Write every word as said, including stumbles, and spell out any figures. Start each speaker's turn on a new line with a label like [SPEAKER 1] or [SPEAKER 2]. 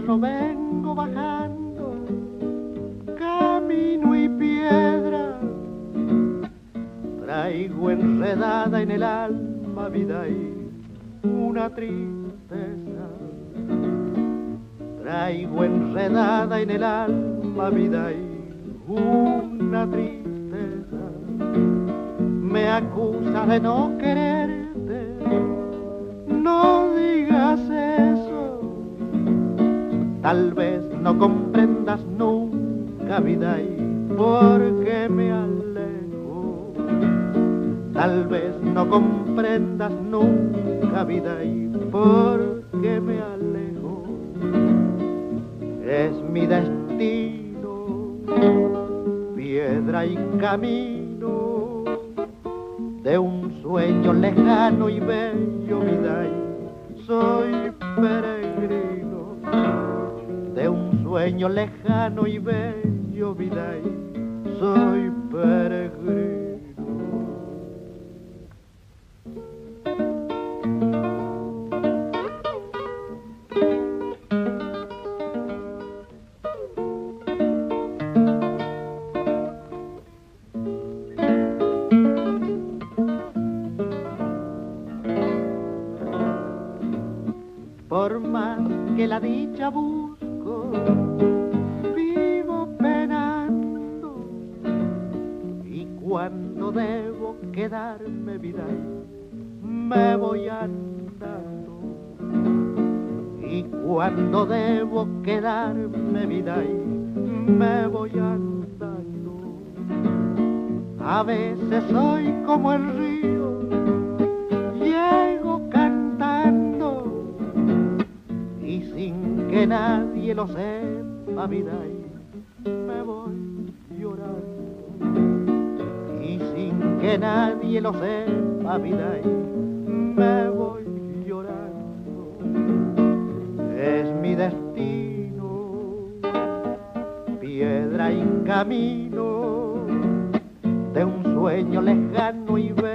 [SPEAKER 1] cerro vengo bajando, camino y piedra, traigo enredada en el alma vida y una tristeza. Traigo enredada en el alma vida y una tristeza. Me acusa de no quererte, no digas eso. Tal vez no comprendas nunca vida y por qué me alejo. Tal vez no comprendas nunca vida y por qué me alejo. Es mi destino, piedra y camino de un sueño lejano y bello vida y soy peregrino de un sueño lejano y bello vida y soy peregrino. Por más que la dicha busco, vivo penando, y cuando debo quedarme vida, me voy andando, y cuando debo quedarme vida, me voy andando. A veces soy como el río, llego cantando, y sin que nadie lo sepa vida y me voy llorando, y sin que nadie lo sepa vida y me voy llorando. Es mi destino, piedra y camino de un sueño lejano y